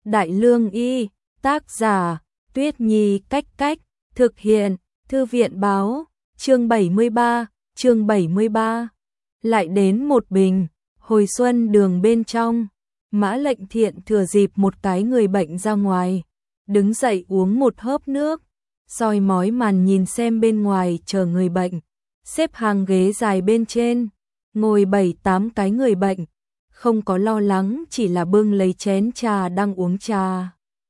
Đại Lương Y, tác giả, Tuyết Nhi Cách Cách, thực hiện, Thư viện báo, chương 73. Lại đến một bình, hồi xuân đường bên trong, Mã Lệnh Thiện thừa dịp một cái người bệnh ra ngoài, đứng dậy uống một hớp nước, soi mói màn nhìn xem bên ngoài chờ người bệnh, xếp hàng ghế dài bên trên, ngồi 7-8 cái người bệnh, không có lo lắng, chỉ là bưng lấy chén trà đang uống trà.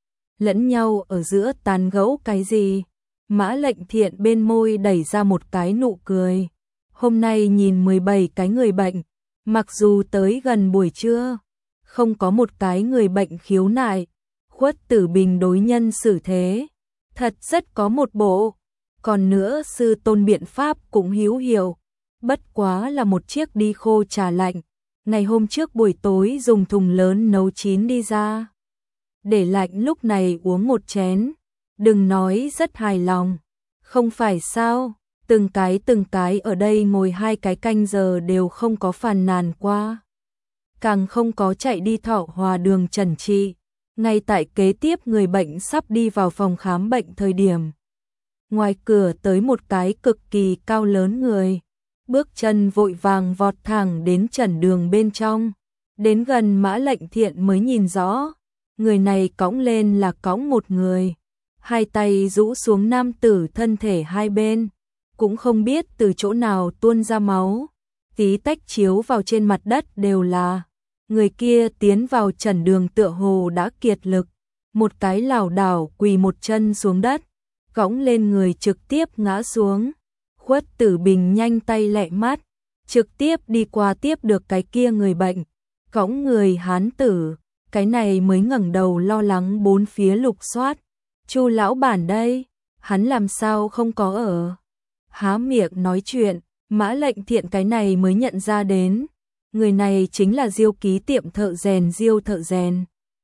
Lẫn nhau ở giữa tán gẫu cái gì, Mã Lệnh Thiện bên môi đẩy ra một cái nụ cười. Hôm nay nhìn 17 cái người bệnh, mặc dù tới gần buổi trưa, không có một cái người bệnh khiếu nại, Khuất Tử Bình đối nhân xử thế, thật rất có một bộ. Còn nữa sư tôn biện pháp cũng hữu hiệu, bất quá là một chiếc đi khô trà lạnh, ngày hôm trước buổi tối dùng thùng lớn nấu chín đi ra. Để lạnh lúc này uống một chén, đừng nói rất hài lòng, không phải sao, từng cái ở đây ngồi 2 cái canh giờ đều không có phàn nàn qua. Càng không có chạy đi Thọ Hòa đường trần trị, ngay tại kế tiếp người bệnh sắp đi vào phòng khám bệnh thời điểm. Ngoài cửa tới một cái cực kỳ cao lớn người, bước chân vội vàng vọt thẳng đến trần đường bên trong, đến gần Mã Lệnh Thiện mới nhìn rõ, người này cõng lên là cõng một người, hai tay rũ xuống nam tử thân thể hai bên, cũng không biết từ chỗ nào tuôn ra máu, tí tách chiếu vào trên mặt đất đều là. Người kia tiến vào trần đường tựa hồ đã kiệt lực, một cái lảo đảo quỳ một chân xuống đất, cõng lên người trực tiếp ngã xuống. Khuất Tử Bình nhanh tay lẹ mắt, trực tiếp đi qua tiếp được cái kia người bệnh, cõng người hán tử, cái này mới ngẩng đầu lo lắng bốn phía lục soát. Chu lão bản đây, hắn làm sao không có ở? Há miệng nói chuyện, Mã Lệnh Thiện cái này mới nhận ra đến, người này chính là Diêu Ký tiệm thợ rèn Diêu thợ rèn.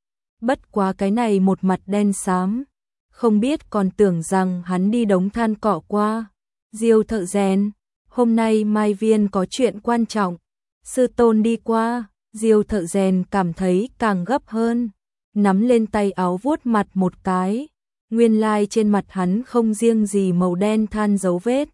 Bất quá cái này một mặt đen xám, không biết còn tưởng rằng hắn đi đống than cỏ qua. Diêu thợ rèn, hôm nay Mai Viên có chuyện quan trọng, sư tôn đi qua. Diêu thợ rèn cảm thấy càng gấp hơn, nắm lên tay áo vuốt mặt một cái, nguyên lai trên mặt hắn không riêng gì màu đen than dấu vết,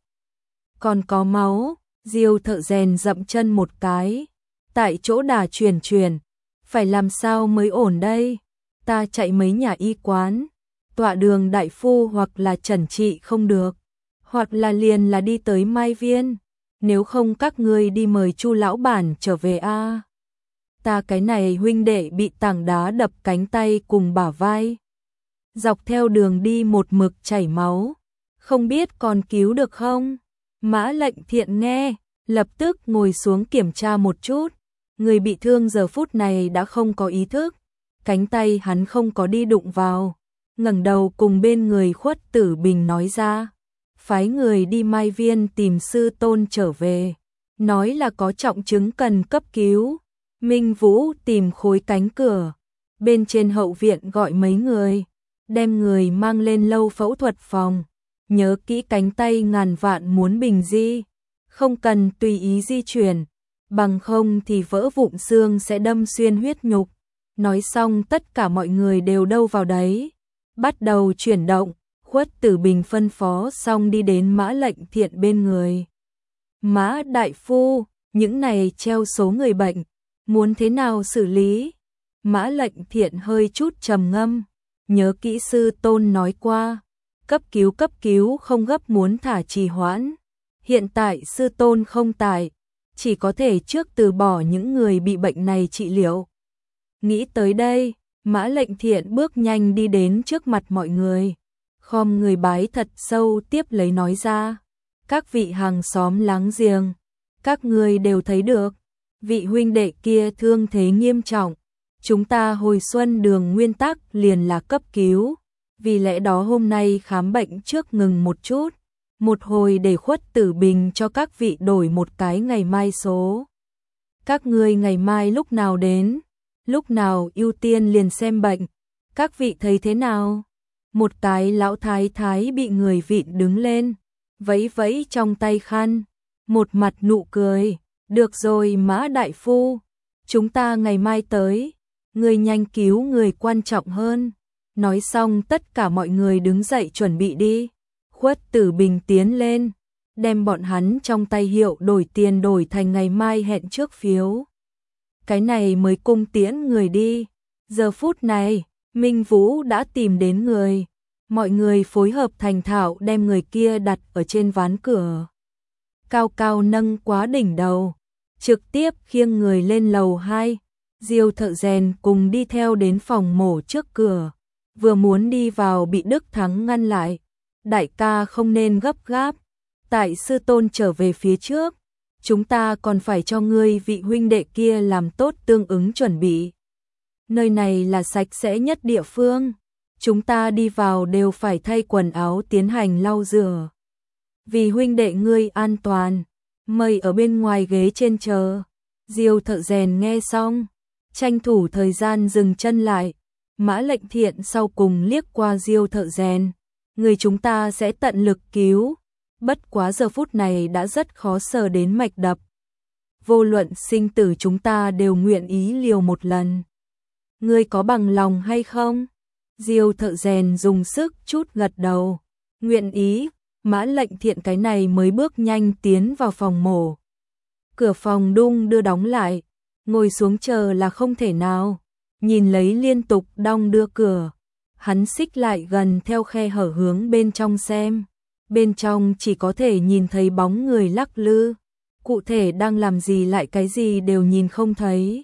còn có máu. Diêu thợ rèn dậm chân một cái, tại chỗ đà chuyển, phải làm sao mới ổn đây? Ta chạy mấy nhà y quán, tọa đường đại phu hoặc là trần trị không được, hoặc là liền là đi tới Mai Viên, nếu không các ngươi đi mời Chu lão bản trở về a. Ta cái này huynh đệ bị tảng đá đập cánh tay cùng bả vai, dọc theo đường đi một mực chảy máu, không biết còn cứu được không? Mã Lệnh Thiện nghe, lập tức ngồi xuống kiểm tra một chút, người bị thương giờ phút này đã không có ý thức, cánh tay hắn không có đi đụng vào, ngẩng đầu cùng bên người Khuất Tử Bình nói ra, phái người đi Mai Viên tìm sư tôn trở về, nói là có trọng chứng cần cấp cứu. Minh Vũ tìm khối cánh cửa, bên trên hậu viện gọi mấy người, đem người mang lên lâu phẫu thuật phòng, nhớ kỹ cánh tay ngàn vạn muốn bình di, không cần tùy ý di chuyển, bằng không thì vỡ vụn xương sẽ đâm xuyên huyết nhục. Nói xong tất cả mọi người đều đâu vào đấy, bắt đầu chuyển động. Khuất Tử Bình phân phó xong đi đến Mã Lệnh Thiện bên người. Mã đại phu, những này treo số người bệnh, muốn thế nào xử lý? Mã Lệnh Thiện hơi chút trầm ngâm, nhớ kỹ sư tôn nói qua, cấp cứu không gấp, muốn thả trì hoãn. Hiện tại sư tôn không tại, chỉ có thể trước từ bỏ những người bị bệnh này trị liệu. Nghĩ tới đây, Mã Lệnh Thiện bước nhanh đi đến trước mặt mọi người, khom người bái thật sâu, tiếp lấy nói ra, các vị hàng xóm láng giềng, các ngươi đều thấy được, vị huynh đệ kia thương thế nghiêm trọng, chúng ta hồi xuân đường nguyên tắc liền là cấp cứu, vì lẽ đó hôm nay khám bệnh trước ngừng một chút, một hồi để Khuất Tử Bình cho các vị đổi một cái ngày mai số. Các ngươi ngày mai lúc nào đến, lúc nào ưu tiên liền xem bệnh, các vị thấy thế nào? Một cái lão thái thái bị người vịn đứng lên, vẫy vẫy trong tay khăn, một mặt nụ cười, được rồi Mã đại phu, chúng ta ngày mai tới. Ngươi nhanh cứu người quan trọng hơn. Nói xong tất cả mọi người đứng dậy chuẩn bị đi. Khuất Tử Bình tiến lên, đem bọn hắn trong tay hiệu đổi tiền đổi thành ngày mai hẹn trước phiếu. Cái này mới cung tiễn người đi. Giờ phút này, Minh Vũ đã tìm đến người. Mọi người phối hợp thành thạo đem người kia đặt ở trên ván cửa. Cao cao nâng quá đỉnh đầu, trực tiếp khiêng người lên lầu 2. Diêu Thợ Rèn cùng đi theo đến phòng mổ trước cửa. Vừa muốn đi vào bị Đức Thắng ngăn lại. Đại ca không nên gấp gáp. Tại sư tôn trở về phía trước. Chúng ta còn phải cho ngươi vị huynh đệ kia làm tốt tương ứng chuẩn bị. Nơi này là sạch sẽ nhất địa phương. Chúng ta đi vào đều phải thay quần áo tiến hành lau rửa. Vì huynh đệ ngươi an toàn, mời ở bên ngoài ghế trên chờ. Diêu Thợ Rèn nghe xong, tranh thủ thời gian dừng chân lại. Mã Lệnh Thiện sau cùng liếc qua Diêu Thợ Rèn. Người chúng ta sẽ tận lực cứu. Bất quá giờ phút này đã rất khó sờ đến mạch đập. Vô luận sinh tử chúng ta đều nguyện ý liều một lần. Ngươi có bằng lòng hay không? Diêu Thợ Rèn dùng sức chút gật đầu. Nguyện ý. Mã Lệnh Thiện cái này mới bước nhanh tiến vào phòng mổ. Cửa phòng đung đưa đóng lại. Ngồi xuống chờ là không thể nào. Nhìn lấy liên tục đong đưa cửa. Hắn xích lại gần theo khe hở hướng bên trong xem. Bên trong chỉ có thể nhìn thấy bóng người lắc lư. Cụ thể đang làm gì lại cái gì đều nhìn không thấy.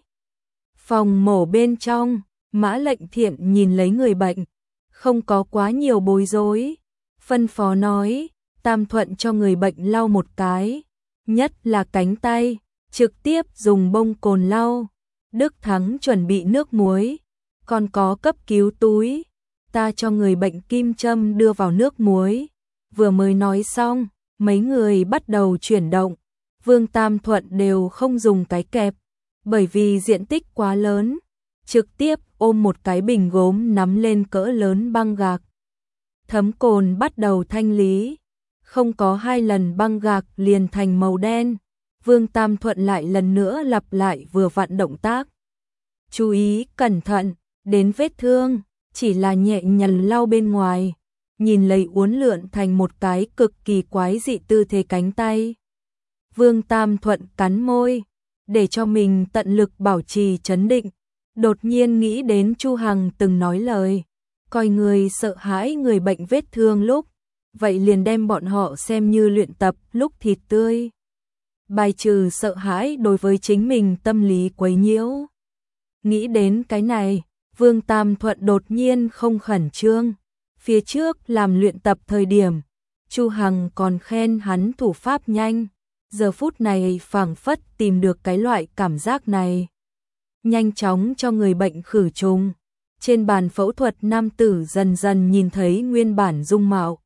Phòng mổ bên trong, Mã Lệnh Thiện nhìn lấy người bệnh. Không có quá nhiều bối rối. Phân phó nói, Tam Thuận cho người bệnh lau một cái. Nhất là cánh tay, trực tiếp dùng bông cồn lau. Đức Thắng chuẩn bị nước muối. Còn có cấp cứu túi. Ta cho người bệnh kim châm đưa vào nước muối. Vừa mới nói xong, mấy người bắt đầu chuyển động. Vương Tam Thuận đều không dùng cái kẹp, bởi vì diện tích quá lớn. Trực tiếp ôm một cái bình gốm nắm lên cỡ lớn băng gạc. Thấm cồn bắt đầu thanh lý. Không có 2 lần băng gạc liền thành màu đen. Vương Tam Thuận lại lần nữa lặp lại vừa vặn động tác. Chú ý, cẩn thận, đến vết thương, chỉ là nhẹ nhàng lau bên ngoài. Nhìn lấy uốn lượn thành một cái cực kỳ quái dị tư thế cánh tay. Vương Tam Thuận cắn môi, để cho mình tận lực bảo trì trấn định. Đột nhiên nghĩ đến Chu Hằng từng nói lời, coi người sợ hãi người bệnh vết thương lúc, vậy liền đem bọn họ xem như luyện tập lúc thịt tươi. Bài trừ sợ hãi đối với chính mình tâm lý quấy nhiễu. Nghĩ đến cái này, Vương Tam Thuận đột nhiên không khẩn trương. Phía trước làm luyện tập thời điểm, Chu Hằng còn khen hắn thủ pháp nhanh. Giờ phút này phảng phất tìm được cái loại cảm giác này. Nhanh chóng cho người bệnh khử trùng. Trên bàn phẫu thuật nam tử dần dần nhìn thấy nguyên bản dung mạo.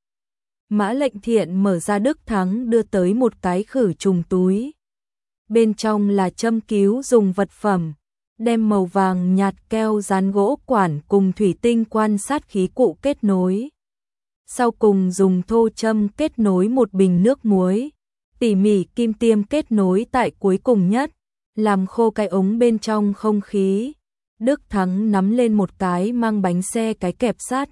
Mã Lệnh Thiện mở ra Đức Thắng đưa tới một cái khử trùng túi. Bên trong là châm cứu dùng vật phẩm. Đem màu vàng nhạt keo dán gỗ quản cùng thủy tinh quan sát khí cụ kết nối. Sau cùng dùng thô châm kết nối một bình nước muối. Tỉ mỉ kim tiêm kết nối tại cuối cùng nhất. Làm khô cái ống bên trong không khí. Đức Thắng nắm lên một cái mang bánh xe cái kẹp sắt.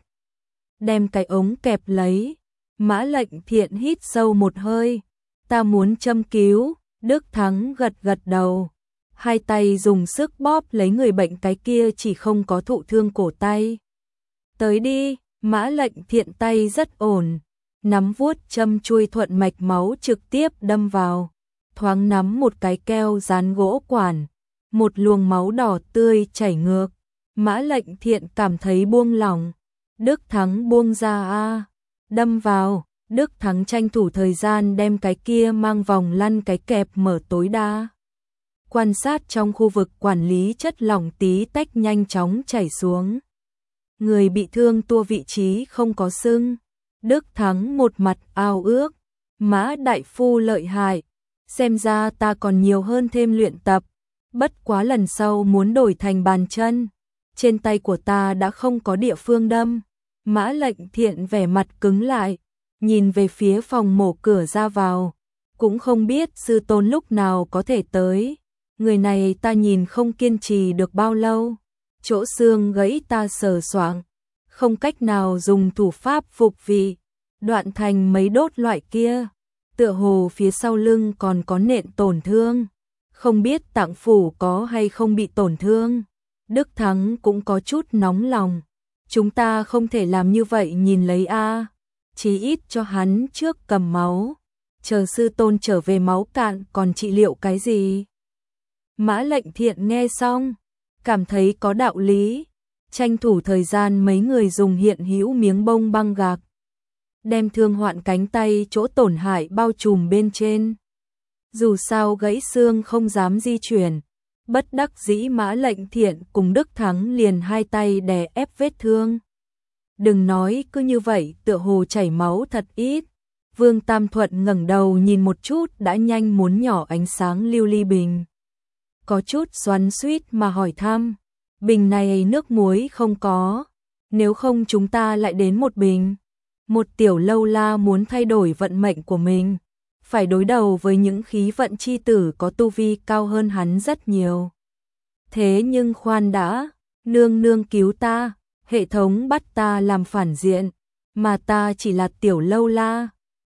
Đem cái ống kẹp lấy. Mã Lệnh Thiện hít sâu một hơi. Ta muốn châm cứu. Đức Thắng gật gật đầu. Hai tay dùng sức bóp lấy người bệnh cái kia chỉ không có thụ thương cổ tay. Tới đi, Mã Lệnh Thiện tay rất ổn. Nắm vuốt châm chui thuận mạch máu trực tiếp đâm vào. Thoáng nắm một cái keo dán gỗ quản. Một luồng máu đỏ tươi chảy ngược. Mã Lệnh Thiện cảm thấy buông lỏng. Đức Thắng buông ra a. Đâm vào. Đức Thắng tranh thủ thời gian đem cái kia mang vòng lăn cái kẹp mở tối đa. Quan sát trong khu vực quản lý chất lỏng tí tách nhanh chóng chảy xuống. Người bị thương tua vị trí không có sưng. Đức Thắng một mặt ao ước. Mã đại phu lợi hại. Xem ra ta còn nhiều hơn thêm luyện tập. Bất quá lần sau muốn đổi thành bàn chân. Trên tay của ta đã không có địa phương đâm. Mã Lệnh Thiện vẻ mặt cứng lại. Nhìn về phía phòng mổ cửa ra vào. Cũng không biết sư tôn lúc nào có thể tới. Người này ta nhìn không kiên trì được bao lâu. chỗ xương gãy ta sờ soạng, không cách nào dùng thủ pháp phục vị, đoạn thành mấy đốt loại kia, tựa hồ phía sau lưng còn có nện tổn thương, không biết tạng phủ có hay không bị tổn thương. Đức Thắng cũng có chút nóng lòng, chúng ta không thể làm như vậy nhìn lấy a, chí ít cho hắn trước cầm máu, chờ sư tôn trở về máu cạn còn trị liệu cái gì. Mã Lệnh Thiện nghe xong, cảm thấy có đạo lý, tranh thủ thời gian mấy người dùng hiện hữu miếng bông băng gạc, đem thương hoạn cánh tay chỗ tổn hại bao trùm bên trên. Dù sao gãy xương không dám di chuyển, bất đắc dĩ Mã Lệnh Thiện cùng Đức Thắng liền hai tay đè ép vết thương. Đừng nói cứ như vậy tựa hồ chảy máu thật ít. Vương Tam Thuận ngẩng đầu nhìn một chút đã nhanh muốn nhỏ ánh sáng lưu ly bình. Có chút xoắn xuýt mà hỏi thăm, bình này nước muối không có, nếu không chúng ta lại đến một bình. Một tiểu lâu la muốn thay đổi vận mệnh của mình, phải đối đầu với những khí vận chi tử có tu vi cao hơn hắn rất nhiều. Thế nhưng khoan đã, nương nương cứu ta, hệ thống bắt ta làm phản diện, mà ta chỉ là tiểu lâu la,